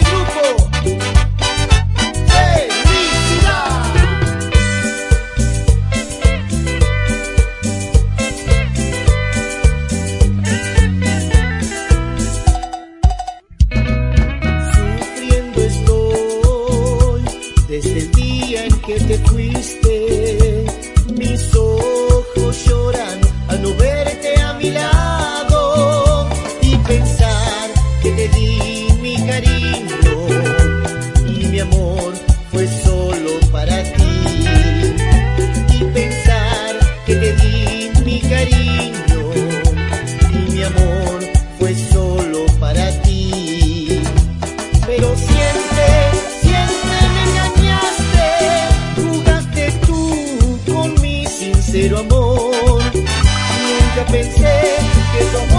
el grupo Felicidad. Sufriendo estoy desde el día en que te fuiste. Mis ojos lloran al no verte a mi lado y pensar que te di mi cariño y mi amor fue solo para ti. Y pensar que te di mi cariño y mi amor fue solo para ti. Pero siempre me engañaste, jugaste tú con mi sincero amor. Nunca pensé que tu